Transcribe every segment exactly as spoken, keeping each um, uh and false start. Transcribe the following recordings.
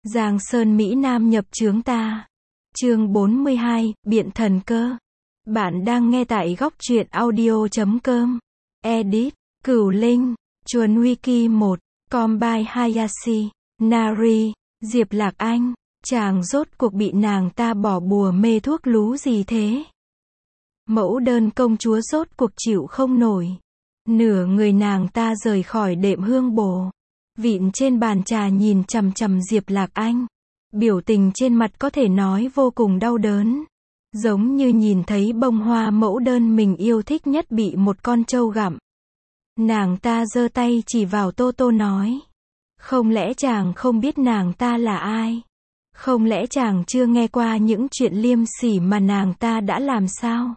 Giang Sơn Mỹ Nam nhập chướng ta. Chương bốn mươi hai, Biện thần cơ. Bạn đang nghe tại góc truyện audio chấm com. Edit, Cửu Linh, Chuồn Wiki một, Combine Hayashi, Nari, Diệp Lạc Anh. Chàng rốt cuộc bị nàng ta bỏ bùa mê thuốc lú gì thế? Mẫu đơn công chúa rốt cuộc chịu không nổi. Nửa người nàng ta rời khỏi đệm hương bồ. Vịn trên bàn trà nhìn chằm chằm Diệp Lạc Anh. Biểu tình trên mặt có thể nói vô cùng đau đớn. Giống như nhìn thấy bông hoa mẫu đơn mình yêu thích nhất bị một con trâu gặm. Nàng ta giơ tay chỉ vào Tô Tô nói. Không lẽ chàng không biết nàng ta là ai? Không lẽ chàng chưa nghe qua những chuyện liêm sỉ mà nàng ta đã làm sao?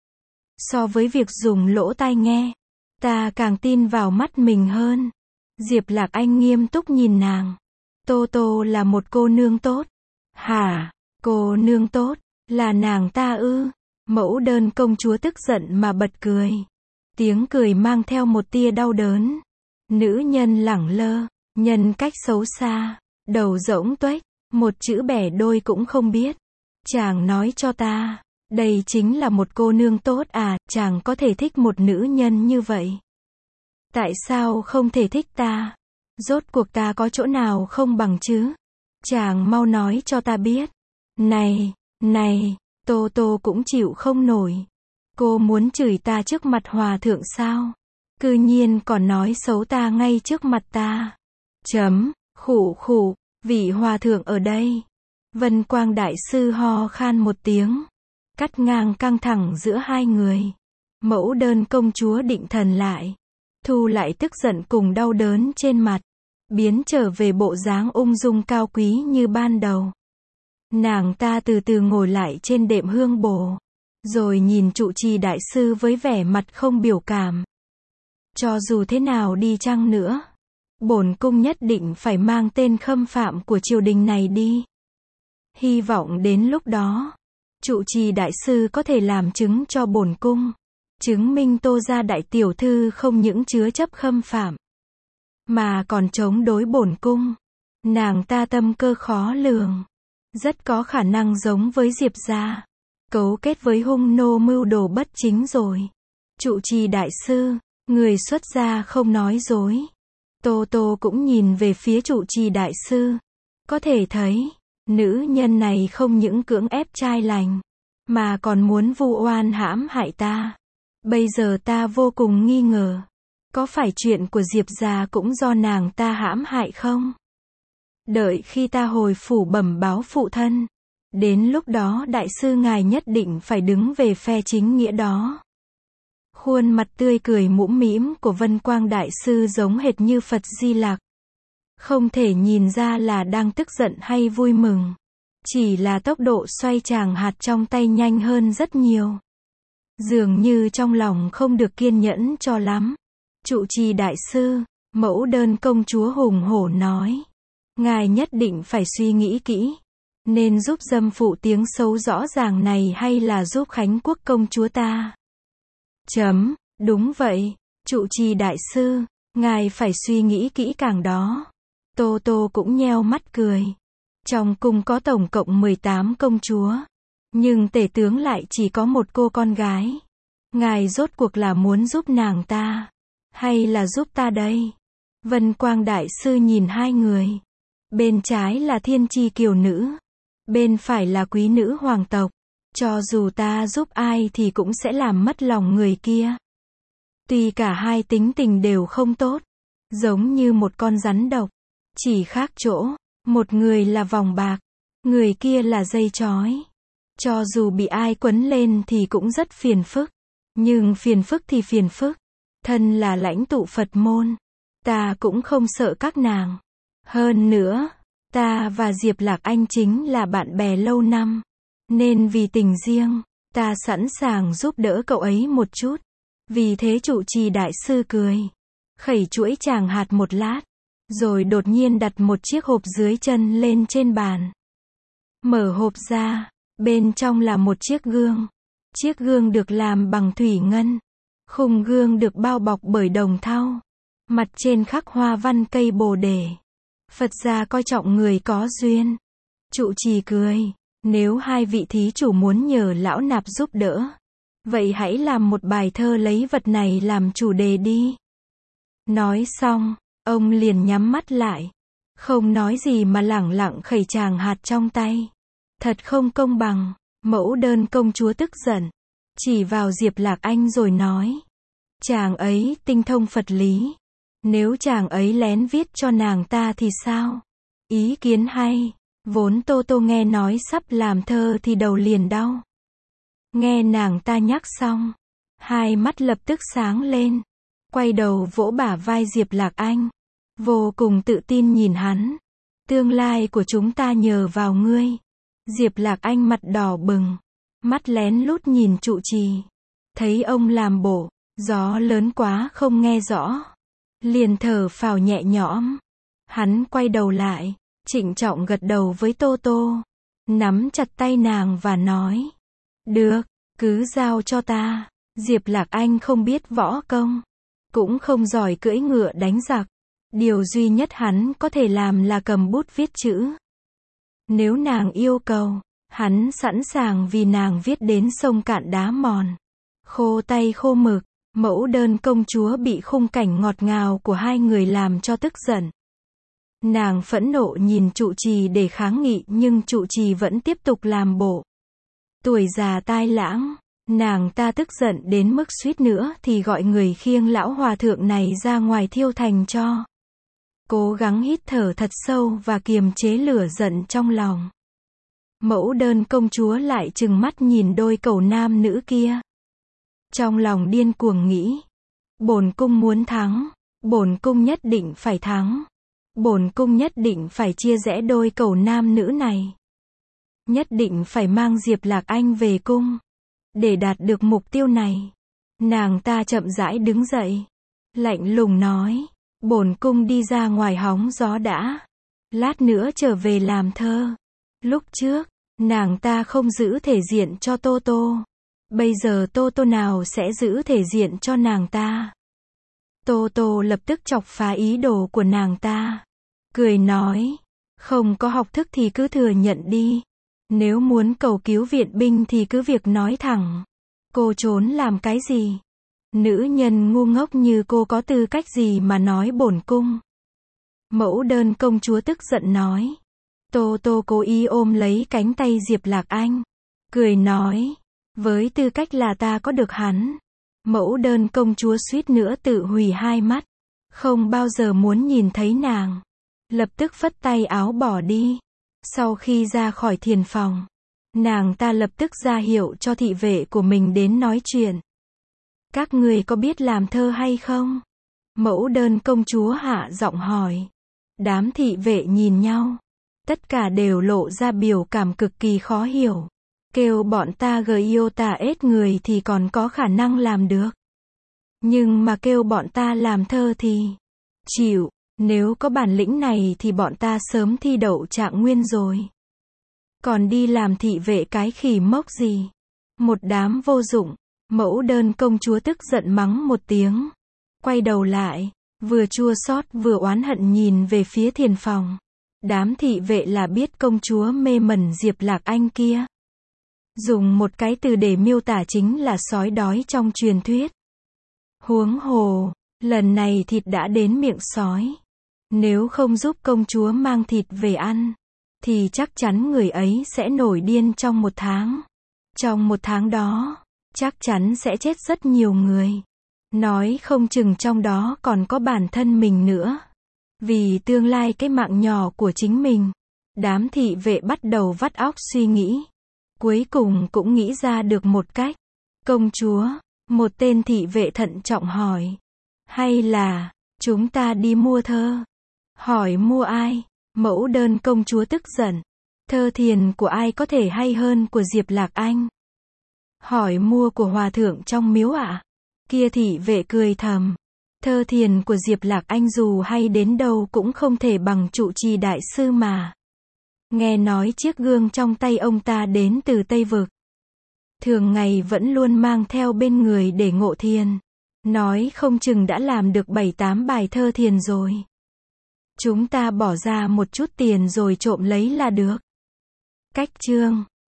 So với việc dùng lỗ tai nghe, ta càng tin vào mắt mình hơn. Diệp Lạc Anh nghiêm túc nhìn nàng. Tô Tô là một cô nương tốt. Hả? Cô nương tốt? Là nàng ta ư? Mẫu đơn công chúa tức giận mà bật cười. Tiếng cười mang theo một tia đau đớn. Nữ nhân lẳng lơ, nhân cách xấu xa, đầu rỗng tuếch, một chữ bẻ đôi cũng không biết. Chàng nói cho ta, đây chính là một cô nương tốt à? Chàng có thể thích một nữ nhân như vậy? Tại sao không thể thích ta? Rốt cuộc ta có chỗ nào không bằng chứ? Chàng mau nói cho ta biết. Này, này, Tô Tô cũng chịu không nổi. Cô muốn chửi ta trước mặt hòa thượng sao? Cư nhiên còn nói xấu ta ngay trước mặt ta. Chấm, khụ khụ, vị hòa thượng ở đây. Vân Quang Đại Sư ho khan một tiếng. Cắt ngang căng thẳng giữa hai người. Mẫu đơn công chúa định thần lại. Thu lại tức giận cùng đau đớn trên mặt. Biến trở về bộ dáng ung dung cao quý như ban đầu. Nàng ta từ từ ngồi lại trên đệm hương bồ. Rồi nhìn trụ trì đại sư với vẻ mặt không biểu cảm. Cho dù thế nào đi chăng nữa, bổn cung nhất định phải mang tên khâm phạm của triều đình này đi. Hy vọng đến lúc đó, trụ trì đại sư có thể làm chứng cho bổn cung. Chứng minh Tô gia đại tiểu thư không những chứa chấp khâm phạm, mà còn chống đối bổn cung. Nàng ta tâm cơ khó lường. Rất có khả năng giống với Diệp gia. Cấu kết với hung nô mưu đồ bất chính rồi. Trụ trì đại sư, người xuất gia không nói dối. Tô Tô cũng nhìn về phía trụ trì đại sư. Có thể thấy, nữ nhân này không những cưỡng ép trai lành, mà còn muốn vu oan hãm hại ta. Bây giờ ta vô cùng nghi ngờ. Có phải chuyện của Diệp gia cũng do nàng ta hãm hại không? Đợi khi ta hồi phủ bẩm báo phụ thân. Đến lúc đó đại sư ngài nhất định phải đứng về phe chính nghĩa đó. Khuôn mặt tươi cười mũm mĩm của Vân Quang Đại Sư giống hệt như Phật Di Lặc. Không thể nhìn ra là đang tức giận hay vui mừng. Chỉ là tốc độ xoay tràng hạt trong tay nhanh hơn rất nhiều. Dường như trong lòng không được kiên nhẫn cho lắm. Trụ trì đại sư, mẫu đơn công chúa hùng hổ nói. Ngài nhất định phải suy nghĩ kỹ. Nên giúp dâm phụ tiếng xấu rõ ràng này hay là giúp Khánh Quốc công chúa ta? Chấm, đúng vậy, trụ trì đại sư, ngài phải suy nghĩ kỹ càng đó. Tô Tô cũng nheo mắt cười. Trong cung có tổng cộng mười tám công chúa. Nhưng tể tướng lại chỉ có một cô con gái. Ngài rốt cuộc là muốn giúp nàng ta, hay là giúp ta đây? Vân Quang Đại Sư nhìn hai người. Bên trái là thiên chi kiều nữ. Bên phải là quý nữ hoàng tộc. Cho dù ta giúp ai thì cũng sẽ làm mất lòng người kia. Tuy cả hai tính tình đều không tốt. Giống như một con rắn độc. Chỉ khác chỗ, một người là vòng bạc, người kia là dây trói. Cho dù bị ai quấn lên thì cũng rất phiền phức. Nhưng phiền phức thì phiền phức. Thân là lãnh tụ Phật môn. Ta cũng không sợ các nàng. Hơn nữa, ta và Diệp Lạc Anh chính là bạn bè lâu năm. Nên vì tình riêng, ta sẵn sàng giúp đỡ cậu ấy một chút. Vì thế trụ trì đại sư cười. Khẩy chuỗi tràng hạt một lát. Rồi đột nhiên đặt một chiếc hộp dưới chân lên trên bàn. Mở hộp ra. Bên trong là một chiếc gương. Chiếc gương được làm bằng thủy ngân. Khung gương được bao bọc bởi đồng thau. Mặt trên khắc hoa văn cây bồ đề. Phật gia coi trọng người có duyên. Trụ trì cười, nếu hai vị thí chủ muốn nhờ lão nạp giúp đỡ, vậy hãy làm một bài thơ lấy vật này làm chủ đề đi. Nói xong, ông liền nhắm mắt lại, không nói gì mà lẳng lặng khẩy tràng hạt trong tay. Thật không công bằng. Mẫu đơn công chúa tức giận, chỉ vào Diệp Lạc Anh rồi nói, chàng ấy tinh thông Phật lý, nếu chàng ấy lén viết cho nàng ta thì sao? Ý kiến hay. Vốn Tô Tô nghe nói sắp làm thơ thì đầu liền đau. Nghe nàng ta nhắc xong, hai mắt lập tức sáng lên, quay đầu vỗ bả vai Diệp Lạc Anh, vô cùng tự tin nhìn hắn. Tương lai của chúng ta nhờ vào ngươi. Diệp Lạc Anh mặt đỏ bừng, mắt lén lút nhìn trụ trì, thấy ông làm bộ, gió lớn quá không nghe rõ, liền thở phào nhẹ nhõm. Hắn quay đầu lại, trịnh trọng gật đầu với Tô Tô, nắm chặt tay nàng và nói, được, cứ giao cho ta. Diệp Lạc Anh không biết võ công, cũng không giỏi cưỡi ngựa đánh giặc, điều duy nhất hắn có thể làm là cầm bút viết chữ. Nếu nàng yêu cầu, hắn sẵn sàng vì nàng viết đến sông cạn đá mòn, khô tay khô mực. Mẫu đơn công chúa bị khung cảnh ngọt ngào của hai người làm cho tức giận. Nàng phẫn nộ nhìn trụ trì để kháng nghị nhưng trụ trì vẫn tiếp tục làm bộ. Tuổi già tai lãng, nàng ta tức giận đến mức suýt nữa thì gọi người khiêng lão hòa thượng này ra ngoài thiêu thành tro. Cố gắng hít thở thật sâu và kiềm chế lửa giận trong lòng. Mẫu đơn công chúa lại trừng mắt nhìn đôi cẩu nam nữ kia. Trong lòng điên cuồng nghĩ, bổn cung muốn thắng, bổn cung nhất định phải thắng, bổn cung nhất định phải chia rẽ đôi cẩu nam nữ này, nhất định phải mang Diệp Lạc Anh về cung. Để đạt được mục tiêu này, nàng ta chậm rãi đứng dậy, lạnh lùng nói, bổn cung đi ra ngoài hóng gió đã, lát nữa trở về làm thơ. Lúc trước, nàng ta không giữ thể diện cho Tô Tô. Bây giờ Tô Tô nào sẽ giữ thể diện cho nàng ta? Tô Tô lập tức chọc phá ý đồ của nàng ta. Cười nói, không có học thức thì cứ thừa nhận đi. Nếu muốn cầu cứu viện binh thì cứ việc nói thẳng. Cô trốn làm cái gì? Nữ nhân ngu ngốc như cô có tư cách gì mà nói bổn cung? Mẫu đơn công chúa tức giận nói. Tô Tô cố ý ôm lấy cánh tay Diệp Lạc Anh, cười nói, với tư cách là ta có được hắn. Mẫu đơn công chúa suýt nữa tự hủy hai mắt, không bao giờ muốn nhìn thấy nàng. Lập tức phất tay áo bỏ đi. Sau khi ra khỏi thiền phòng, nàng ta lập tức ra hiệu cho thị vệ của mình đến nói chuyện. Các người có biết làm thơ hay không? Mẫu đơn công chúa hạ giọng hỏi. Đám thị vệ nhìn nhau, tất cả đều lộ ra biểu cảm cực kỳ khó hiểu. Kêu bọn ta gờ yêu tà ết người thì còn có khả năng làm được. Nhưng mà kêu bọn ta làm thơ thì chịu, nếu có bản lĩnh này thì bọn ta sớm thi đậu trạng nguyên rồi. Còn đi làm thị vệ cái khỉ mốc gì? Một đám vô dụng. Mẫu đơn công chúa tức giận mắng một tiếng, quay đầu lại, vừa chua xót vừa oán hận nhìn về phía thiền phòng. Đám thị vệ là biết công chúa mê mẩn Diệp Lạc Anh kia. Dùng một cái từ để miêu tả chính là sói đói trong truyền thuyết. Huống hồ, lần này thịt đã đến miệng sói. Nếu không giúp công chúa mang thịt về ăn, thì chắc chắn người ấy sẽ nổi điên trong một tháng. Trong một tháng đó, chắc chắn sẽ chết rất nhiều người. Nói không chừng trong đó còn có bản thân mình nữa. Vì tương lai cái mạng nhỏ của chính mình, đám thị vệ bắt đầu vắt óc suy nghĩ. Cuối cùng cũng nghĩ ra được một cách. Công chúa, một tên thị vệ thận trọng hỏi. Hay là, chúng ta đi mua thơ? Hỏi mua ai? Mẫu đơn công chúa tức giận. Thơ thiền của ai có thể hay hơn của Diệp Lạc Anh? Hỏi mua của hòa thượng trong miếu ạ? À? Kia thị vệ cười thầm. Thơ thiền của Diệp Lạc Anh dù hay đến đâu cũng không thể bằng trụ trì đại sư mà. Nghe nói chiếc gương trong tay ông ta đến từ Tây Vực. Thường ngày vẫn luôn mang theo bên người để ngộ thiền. Nói không chừng đã làm được bảy tám bài thơ thiền rồi. Chúng ta bỏ ra một chút tiền rồi trộm lấy là được. Cách chương